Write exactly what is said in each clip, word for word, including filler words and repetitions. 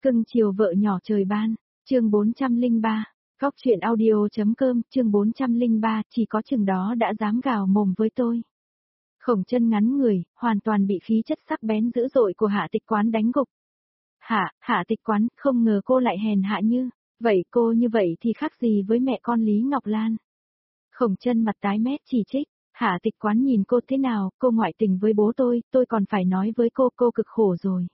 Cưng chiều vợ nhỏ trời ban, chương bốn trăm lẻ ba, Góc truyện audio.com, chương bốn trăm lẻ ba, chỉ có chừng đó đã dám gào mồm với tôi. Khổng Chân ngắn người, hoàn toàn bị khí chất sắc bén dữ dội của Hạ Tịch Quán đánh gục. Hạ, Hạ Tịch Quán, không ngờ cô lại hèn hạ như, vậy cô như vậy thì khác gì với mẹ con Lý Ngọc Lan. Khổng Chân mặt tái mét chỉ trích, Hạ Tịch Quán nhìn cô thế nào, cô ngoại tình với bố tôi, tôi còn phải nói với cô, cô cực khổ rồi.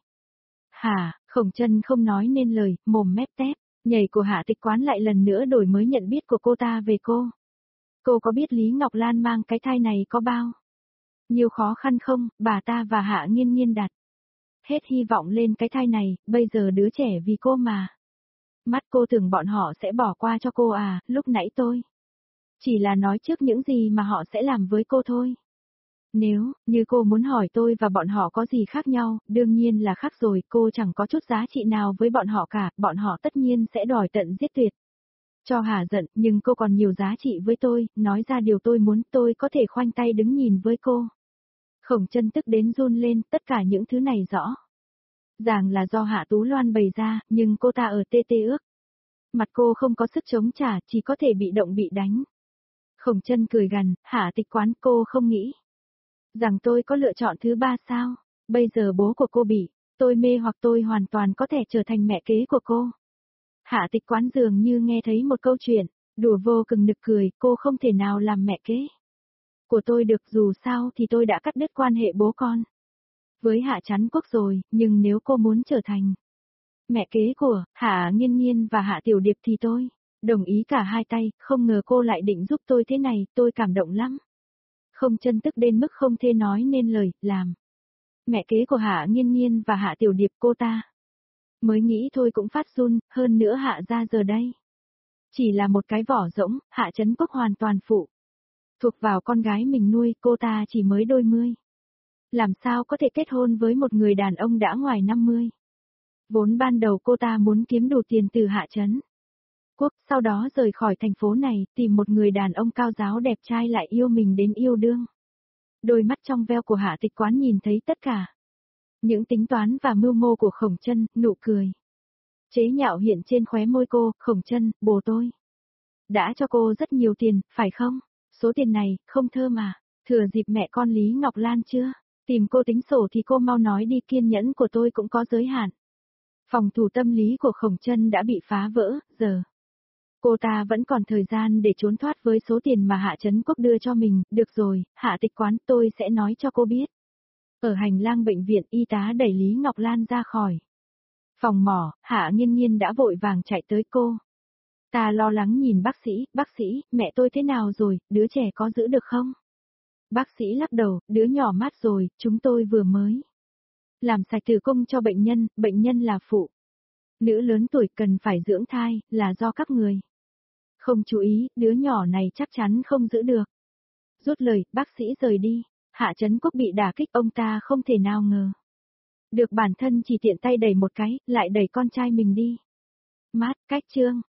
Hả, Khổng Chân không nói nên lời, mồm mép tép, nhảy của Hạ Tịch Quán lại lần nữa đổi mới nhận biết của cô ta về cô. Cô có biết Lý Ngọc Lan mang cái thai này có bao nhiều khó khăn không, bà ta và Hạ Nghiên Nghiên đặt hết hy vọng lên cái thai này, bây giờ đứa trẻ vì cô mà. Mắt cô tưởng bọn họ sẽ bỏ qua cho cô à, lúc nãy tôi chỉ là nói trước những gì mà họ sẽ làm với cô thôi. Nếu, như cô muốn hỏi tôi và bọn họ có gì khác nhau, đương nhiên là khác rồi, cô chẳng có chút giá trị nào với bọn họ cả, bọn họ tất nhiên sẽ đòi tận giết tuyệt. Cho hả giận, nhưng cô còn nhiều giá trị với tôi, nói ra điều tôi muốn, tôi có thể khoanh tay đứng nhìn với cô. Khổng Chân tức đến run lên, tất cả những thứ này rõ ràng là do Hạ Tú Loan bày ra, nhưng cô ta ở tê tê ước. Mặt cô không có sức chống trả, chỉ có thể bị động bị đánh. Khổng Chân cười gằn, Hạ Tịch Quán, cô không nghĩ rằng tôi có lựa chọn thứ ba sao? Bây giờ bố của cô bị tôi mê hoặc tôi hoàn toàn có thể trở thành mẹ kế của cô. Hạ Tịch Quán dường như nghe thấy một câu chuyện, đùa vô cùng nực cười, cô không thể nào làm mẹ kế của tôi được, dù sao thì tôi đã cắt đứt quan hệ bố con với Hạ Chắn Quốc rồi, nhưng nếu cô muốn trở thành mẹ kế của Hạ Nghiên Nghiên và Hạ Tiểu Điệp thì tôi đồng ý cả hai tay, không ngờ cô lại định giúp tôi thế này, tôi cảm động lắm. Khổng Chân tức đến mức không thể nói nên lời, làm mẹ kế của Hạ Nghiên Nghiên và Hạ Tiểu Điệp, cô ta mới nghĩ thôi cũng phát run, hơn nữa Hạ gia giờ đây chỉ là một cái vỏ rỗng, Hạ Chấn Quốc hoàn toàn phụ thuộc vào con gái mình nuôi, cô ta chỉ mới đôi mươi. Làm sao có thể kết hôn với một người đàn ông đã ngoài năm mươi? Vốn ban đầu cô ta muốn kiếm đủ tiền từ Hạ Chấn Quốc, sau đó rời khỏi thành phố này, tìm một người đàn ông cao giáo đẹp trai lại yêu mình đến yêu đương. Đôi mắt trong veo của Hạ Tịch Quán nhìn thấy tất cả những tính toán và mưu mô của Khổng Chân, nụ cười chế nhạo hiện trên khóe môi cô. Khổng Chân, bố tôi đã cho cô rất nhiều tiền, phải không? Số tiền này, không thơm à? Thừa dịp mẹ con Lý Ngọc Lan chưa tìm cô tính sổ thì cô mau nói đi, kiên nhẫn của tôi cũng có giới hạn. Phòng thủ tâm lý của Khổng Chân đã bị phá vỡ, giờ cô ta vẫn còn thời gian để trốn thoát với số tiền mà Hạ Chấn Quốc đưa cho mình. Được rồi, Hạ Tịch Quán, tôi sẽ nói cho cô biết. Ở hành lang bệnh viện, y tá đẩy Lý Ngọc Lan ra khỏi phòng mổ, Hạ Nghiên Nghiên đã vội vàng chạy tới cô. Ta lo lắng nhìn bác sĩ, bác sĩ, mẹ tôi thế nào rồi, đứa trẻ có giữ được không? Bác sĩ lắc đầu, đứa nhỏ mát rồi, chúng tôi vừa mới làm sạch tử cung cho bệnh nhân, bệnh nhân là phụ nữ lớn tuổi cần phải dưỡng thai, là do các người không chú ý, đứa nhỏ này chắc chắn không giữ được. Rút lời, bác sĩ rời đi. Hạ Chấn Quốc bị đả kích, ông ta không thể nào ngờ được bản thân chỉ tiện tay đẩy một cái, lại đẩy con trai mình đi. Mát, cách chương.